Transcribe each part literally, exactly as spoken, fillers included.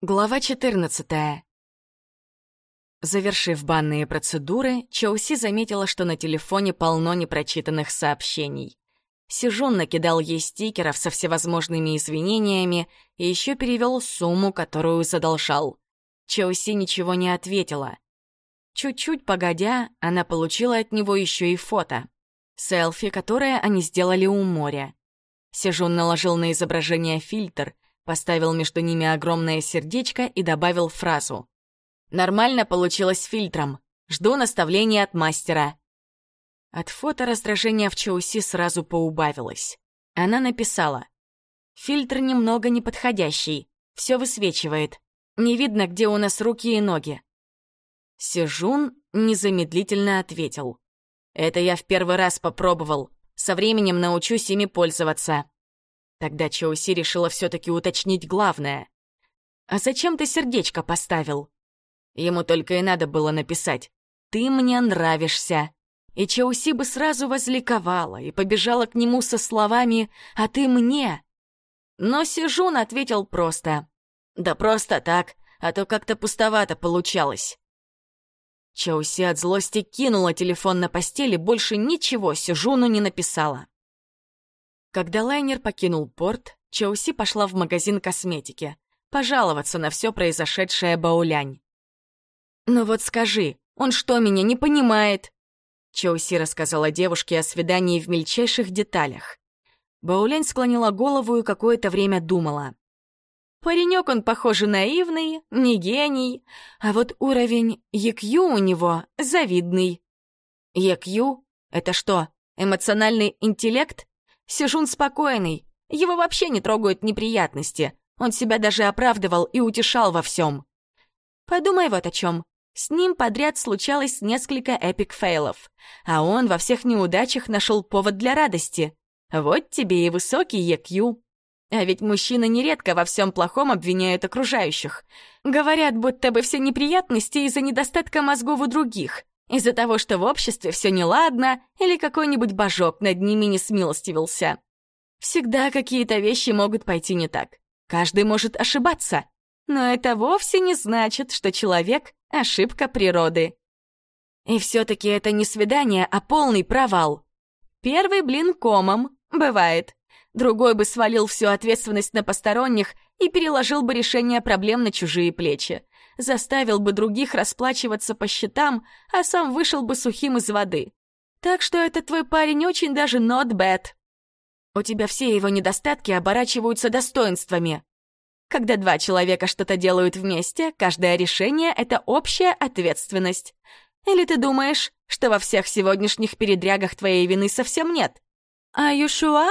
Глава четырнадцатая. Завершив банные процедуры, Чоуси заметила, что на телефоне полно непрочитанных сообщений. Сижун накидал ей стикеров со всевозможными извинениями и еще перевел сумму, которую задолжал. Чоуси ничего не ответила. Чуть-чуть погодя, она получила от него еще и фото. Селфи, которое они сделали у моря. Сижун наложил на изображение фильтр, поставил между ними огромное сердечко и добавил фразу: «Нормально получилось с фильтром. Жду наставления от мастера». От фото раздражение в Чоуси сразу поубавилось. Она написала: «Фильтр немного неподходящий, все высвечивает. Не видно, где у нас руки и ноги». Сижун незамедлительно ответил: «Это я в первый раз попробовал. Со временем научусь ими пользоваться». Тогда Чоуси решила все-таки уточнить главное. «А зачем ты сердечко поставил?» Ему только и надо было написать: «Ты мне нравишься». И Чоуси бы сразу возликовала и побежала к нему со словами «А ты мне». Но Сижун ответил просто: «Да просто так, а то как-то пустовато получалось». Чоуси от злости кинула телефон на постель и больше ничего Сижуну не написала. Когда лайнер покинул порт, Чоуси пошла в магазин косметики пожаловаться на все произошедшее Баолянь. «Ну вот скажи, он что, меня не понимает?» Чоуси рассказала девушке о свидании в мельчайших деталях. Баолянь склонила голову и какое-то время думала. «Паренек он, похоже, наивный, не гений, а вот уровень и кью у него завидный». и кью? Это что, эмоциональный интеллект? Сижун спокойный, его вообще не трогают неприятности, он себя даже оправдывал и утешал во всем. Подумай вот о чем. С ним подряд случалось несколько эпик-фейлов, а он во всех неудачах нашел повод для радости. Вот тебе и высокий и кью. А ведь мужчины нередко во всем плохом обвиняют окружающих. Говорят, будто бы все неприятности из-за недостатка мозгов у других. Из-за того, что в обществе все неладно, или какой-нибудь божок над ними не смилостивился. Всегда какие-то вещи могут пойти не так. Каждый может ошибаться. Но это вовсе не значит, что человек — ошибка природы. И все-таки это не свидание, а полный провал. Первый блин комом, бывает. Другой бы свалил всю ответственность на посторонних и переложил бы решение проблем на чужие плечи. Заставил бы других расплачиваться по счетам, а сам вышел бы сухим из воды. Так что этот твой парень очень даже not bad. У тебя все его недостатки оборачиваются достоинствами. Когда два человека что-то делают вместе, каждое решение — это общая ответственность. Или ты думаешь, что во всех сегодняшних передрягах твоей вины совсем нет? Are you sure?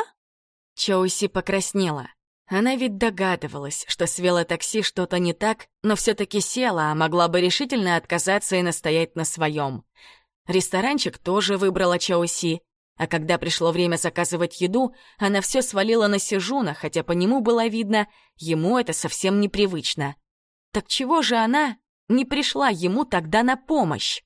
Чоуси покраснела. Она ведь догадывалась, что с велотакси что-то не так, но все-таки села, а могла бы решительно отказаться и настоять на своем. Ресторанчик тоже выбрала Чоуси, а когда пришло время заказывать еду, она все свалила на Сижуна, хотя по нему было видно, ему это совсем непривычно. Так чего же она не пришла ему тогда на помощь?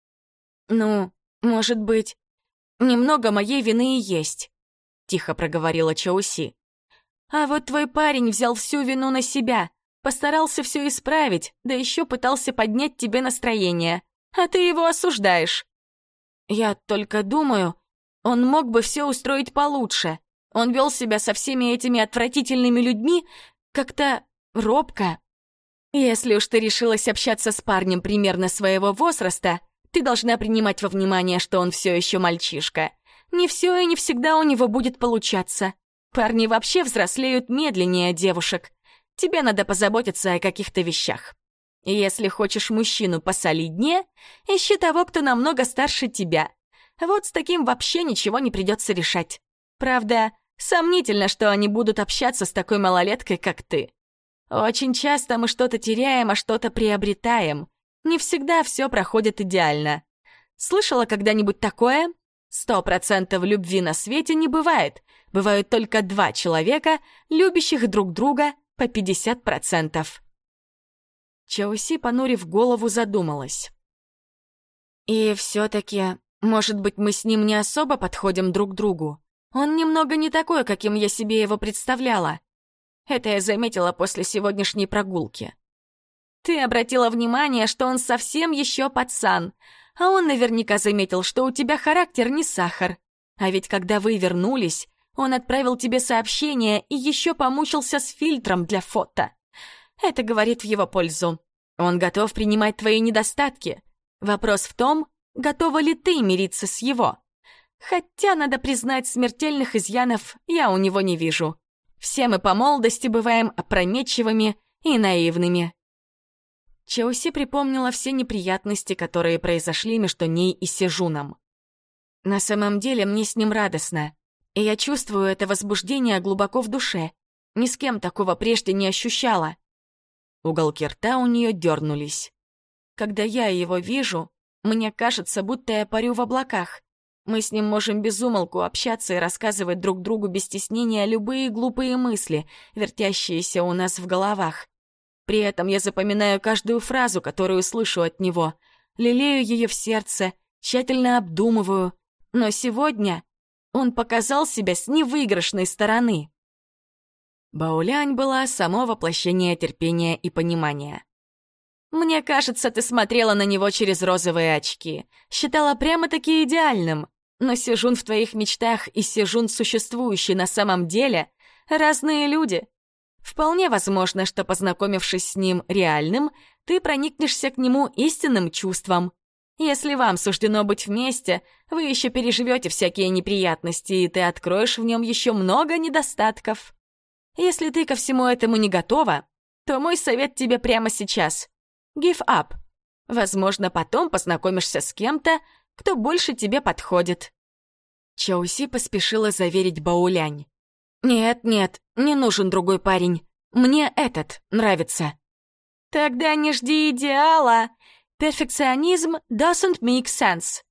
«Ну, может быть, немного моей вины и есть», — тихо проговорила Чоуси. «А вот твой парень взял всю вину на себя, постарался все исправить, да еще пытался поднять тебе настроение, а ты его осуждаешь». «Я только думаю, он мог бы все устроить получше. Он вел себя со всеми этими отвратительными людьми как-то робко. Если уж ты решилась общаться с парнем примерно своего возраста, ты должна принимать во внимание, что он все еще мальчишка. Не все и не всегда у него будет получаться. Парни вообще взрослеют медленнее девушек. Тебе надо позаботиться о каких-то вещах. И если хочешь мужчину посолиднее, ищи того, кто намного старше тебя. Вот с таким вообще ничего не придется решать. Правда, сомнительно, что они будут общаться с такой малолеткой, как ты. Очень часто мы что-то теряем, а что-то приобретаем. Не всегда все проходит идеально. Слышала когда-нибудь такое? Сто процентов любви на свете не бывает. Бывают только два человека, любящих друг друга по пятьдесят процентов. Чоуси, понурив голову, задумалась. И все-таки, может быть, мы с ним не особо подходим друг другу. Он немного не такой, каким я себе его представляла. Это я заметила после сегодняшней прогулки. Ты обратила внимание, что он совсем еще пацан, а он наверняка заметил, что у тебя характер не сахар. А ведь когда вы вернулись, он отправил тебе сообщение и еще помучился с фильтром для фото. Это говорит в его пользу. Он готов принимать твои недостатки. Вопрос в том, готова ли ты мириться с его. Хотя, надо признать, смертельных изъянов я у него не вижу. Все мы по молодости бываем опрометчивыми и наивными. Чоуси припомнила все неприятности, которые произошли между ней и Сежуном. На самом деле мне с ним радостно, и я чувствую это возбуждение глубоко в душе. Ни с кем такого прежде не ощущала. Уголки рта у нее дернулись. Когда я его вижу, мне кажется, будто я парю в облаках. Мы с ним можем без умолку общаться и рассказывать друг другу без стеснения любые глупые мысли, вертящиеся у нас в головах. При этом я запоминаю каждую фразу, которую слышу от него, лелею ее в сердце, тщательно обдумываю. Но сегодня он показал себя с невыигрышной стороны. Баолянь была само воплощение терпения и понимания. «Мне кажется, ты смотрела на него через розовые очки, считала прямо-таки идеальным, но Сежун в твоих мечтах и Сежун, существующий на самом деле, разные люди. Вполне возможно, что, познакомившись с ним реальным, ты проникнешься к нему истинным чувством. Если вам суждено быть вместе, вы еще переживете всякие неприятности, и ты откроешь в нем еще много недостатков. Если ты ко всему этому не готова, то мой совет тебе прямо сейчас — give up. Возможно, потом познакомишься с кем-то, кто больше тебе подходит». Чоуси поспешила заверить Баолянь. «Нет, нет, не нужен другой парень. Мне этот нравится». «Тогда не жди идеала. Перфекционизм doesn't make sense».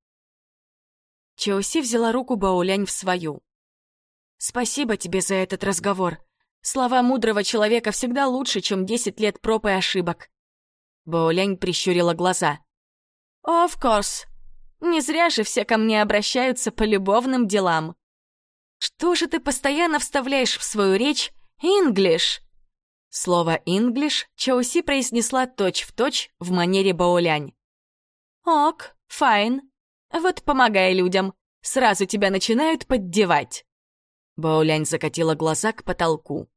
Чоуси взяла руку Баолянь в свою. «Спасибо тебе за этот разговор. Слова мудрого человека всегда лучше, чем десять лет проб и ошибок». Баолянь прищурила глаза. «Of course. Не зря же все ко мне обращаются по любовным делам. Что же ты постоянно вставляешь в свою речь English?» Слово English Чоуси произнесла точь-в-точь в манере Баолянь. «Ок, fine. Вот помогай людям. Сразу тебя начинают поддевать». Баолянь закатила глаза к потолку.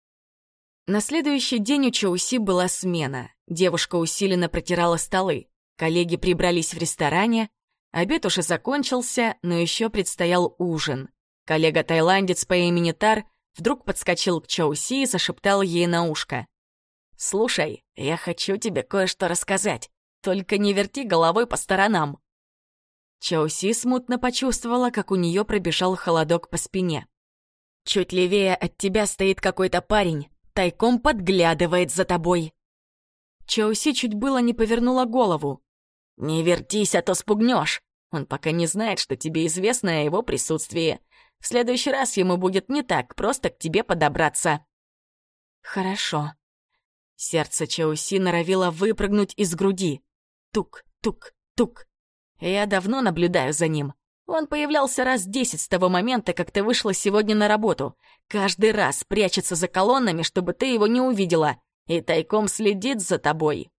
На следующий день у Чоуси была смена. Девушка усиленно протирала столы. Коллеги прибрались в ресторане. Обед уже закончился, но еще предстоял ужин. Коллега-тайландец по имени Тар вдруг подскочил к Чоуси и зашептал ей на ушко. «Слушай, я хочу тебе кое-что рассказать. Только не верти головой по сторонам». Чоуси смутно почувствовала, как у нее пробежал холодок по спине. «Чуть левее от тебя стоит какой-то парень, тайком подглядывает за тобой». Чоуси чуть было не повернула голову. «Не вертись, а то спугнешь. Он пока не знает, что тебе известно о его присутствии. В следующий раз ему будет не так просто к тебе подобраться». «Хорошо». Сердце Чоуси норовило выпрыгнуть из груди. Тук, тук, тук. Я давно наблюдаю за ним. Он появлялся раз десять с того момента, как ты вышла сегодня на работу. Каждый раз прячется за колоннами, чтобы ты его не увидела, и тайком следит за тобой.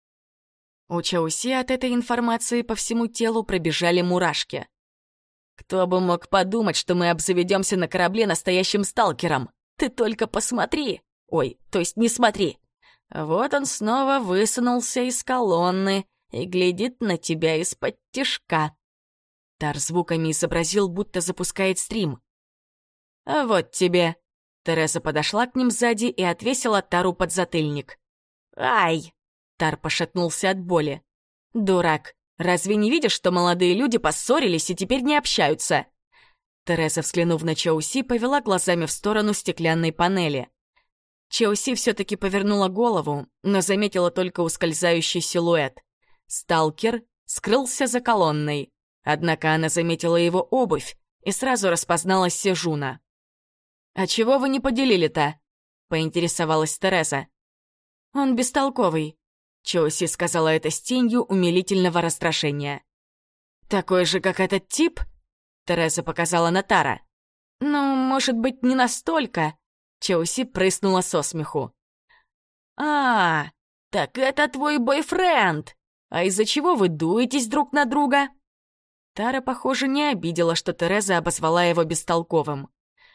У Чоуси от этой информации по всему телу пробежали мурашки. «Кто бы мог подумать, что мы обзаведемся на корабле настоящим сталкером? Ты только посмотри! Ой, то есть не смотри! Вот он снова высунулся из колонны и глядит на тебя из-под тишка». Тар звуками изобразил, будто запускает стрим. «А вот тебе!» Тереза подошла к ним сзади и отвесила Тару подзатыльник. «Ай!» Тар пошатнулся от боли. «Дурак! Разве не видишь, что молодые люди поссорились и теперь не общаются?» Тереза, взглянув на Чоуси, повела глазами в сторону стеклянной панели. Чоуси все-таки повернула голову, но заметила только ускользающий силуэт. Сталкер скрылся за колонной. Однако она заметила его обувь и сразу распознала Сежуна. «А чего вы не поделили-то?» — поинтересовалась Тереза. «Он бестолковый», — Чоуси сказала это с тенью умилительного расстрашения. «Такой же, как этот тип?» — Тереза показала на Тара. «Ну, может быть, не настолько», — Чоуси прыснула со смеху. «А, Так это твой бойфренд! А из-за чего вы дуетесь друг на друга?» Тара, похоже, не обидела, что Тереза обозвала его бестолковым.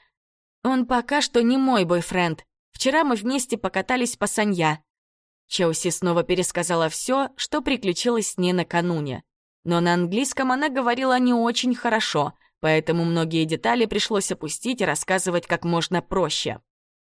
«Он пока что не мой бойфренд. Вчера мы вместе покатались по Санья». Чоуси снова пересказала все, что приключилось с ней накануне. Но на английском она говорила не очень хорошо, поэтому многие детали пришлось опустить и рассказывать как можно проще.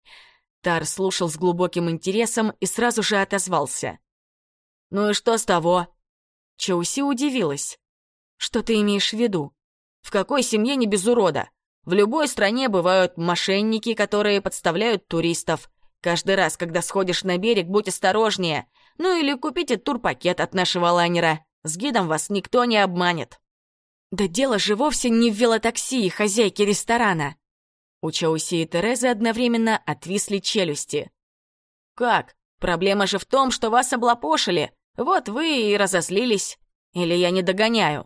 Тар слушал с глубоким интересом и сразу же отозвался. «Ну и что с того?» Чоуси удивилась. «Что ты имеешь в виду? В какой семье не без урода? В любой стране бывают мошенники, которые подставляют туристов. Каждый раз, когда сходишь на берег, будь осторожнее. Ну или купите турпакет от нашего лайнера. С гидом вас никто не обманет». «Да дело же вовсе не в велотакси и хозяйке ресторана». У Чоуси и Терезы одновременно отвисли челюсти. «Как? Проблема же в том, что вас облапошили. Вот вы и разозлились. Или я не догоняю?»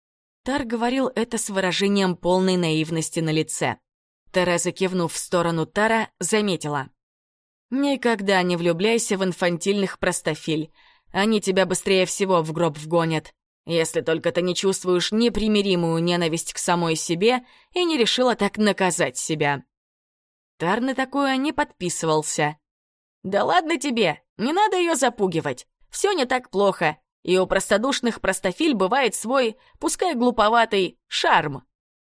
Тар говорил это с выражением полной наивности на лице. Тереза, кивнув в сторону Тара, заметила. «Никогда не влюбляйся в инфантильных простофиль. Они тебя быстрее всего в гроб вгонят. Если только ты не чувствуешь непримиримую ненависть к самой себе и не решила так наказать себя». Тар на такое не подписывался. «Да ладно тебе, не надо ее запугивать. Все не так плохо. И у простодушных простофиль бывает свой, пускай глуповатый, шарм».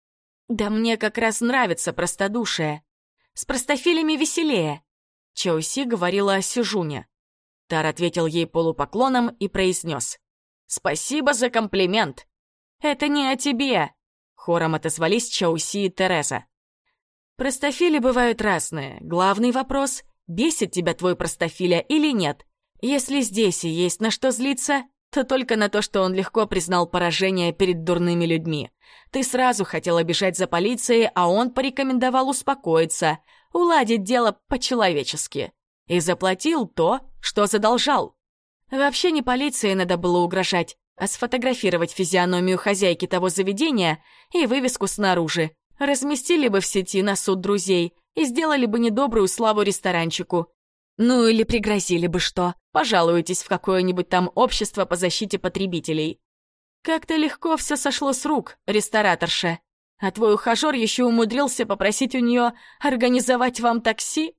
«Да мне как раз нравится простодушие. С простофилями веселее», — Чоуси говорила о Сижуне. Тар ответил ей полупоклоном и произнес. «Спасибо за комплимент». «Это не о тебе», — хором отозвались Чоуси и Тереза. «Простофили бывают разные. Главный вопрос — бесит тебя твой простофиля или нет. Если здесь и есть на что злиться, то только на то, что он легко признал поражение перед дурными людьми. Ты сразу хотела бежать за полицией, а он порекомендовал успокоиться, уладить дело по-человечески. И заплатил то, что задолжал. Вообще не полиции надо было угрожать, а сфотографировать физиономию хозяйки того заведения и вывеску снаружи. Разместили бы в сети на суд друзей и сделали бы недобрую славу ресторанчику. Ну или пригрозили бы что, пожалуетесь в какое-нибудь там общество по защите потребителей. Как-то легко все сошло с рук, рестораторша. А твой ухажер еще умудрился попросить у нее организовать вам такси?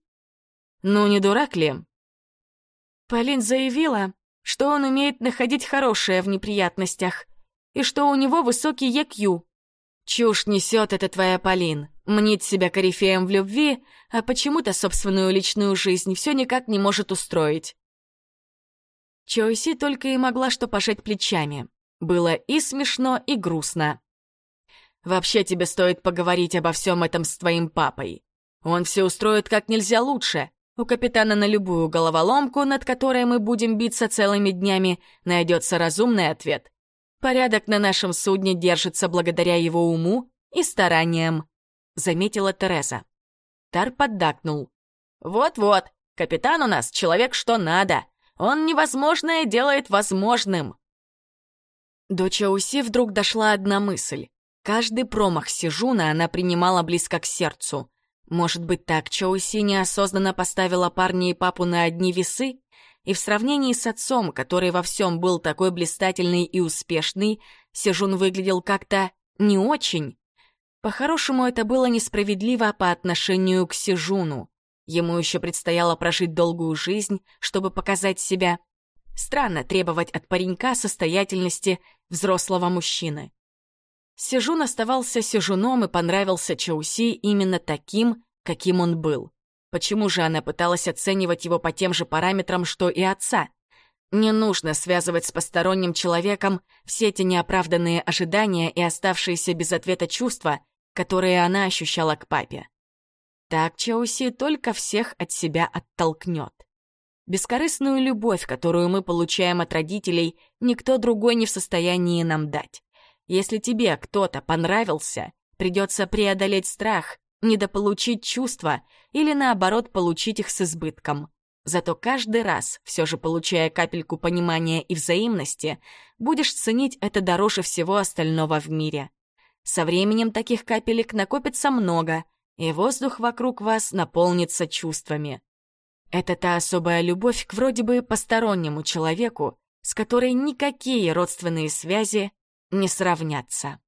Ну не дурак ли? Полин заявила, что он умеет находить хорошее в неприятностях и что у него высокий и кью. Чушь несет это твоя Полин. Мнит себя корифеем в любви, а почему-то собственную личную жизнь все никак не может устроить. Чоуси только и могла что пожать плечами. Было и смешно, и грустно. Вообще тебе стоит поговорить обо всем этом с твоим папой. Он все устроит как нельзя лучше. У капитана на любую головоломку, над которой мы будем биться целыми днями, найдется разумный ответ. Порядок на нашем судне держится благодаря его уму и стараниям», — заметила Тереза. Тар поддакнул. «Вот-вот, капитан у нас человек что надо. Он невозможное делает возможным». До Чоуси вдруг дошла одна мысль. Каждый промах Сижуна она принимала близко к сердцу. Может быть, так Чоуси неосознанно поставила парня и папу на одни весы? И в сравнении с отцом, который во всем был такой блистательный и успешный, Сижун выглядел как-то не очень. По-хорошему, это было несправедливо по отношению к Сижуну. Ему еще предстояло прожить долгую жизнь, чтобы показать себя. Странно требовать от паренька состоятельности взрослого мужчины. Сижун оставался Сижуном и понравился Чоуси именно таким, каким он был. Почему же она пыталась оценивать его по тем же параметрам, что и отца? Не нужно связывать с посторонним человеком все эти неоправданные ожидания и оставшиеся без ответа чувства, которые она ощущала к папе. Так Чоуси только всех от себя оттолкнет. Бескорыстную любовь, которую мы получаем от родителей, никто другой не в состоянии нам дать. Если тебе кто-то понравился, придется преодолеть страх, недополучить чувства или, наоборот, получить их с избытком. Зато каждый раз, все же получая капельку понимания и взаимности, будешь ценить это дороже всего остального в мире. Со временем таких капелек накопится много, и воздух вокруг вас наполнится чувствами. Это та особая любовь к вроде бы постороннему человеку, с которой никакие родственные связи не сравнятся.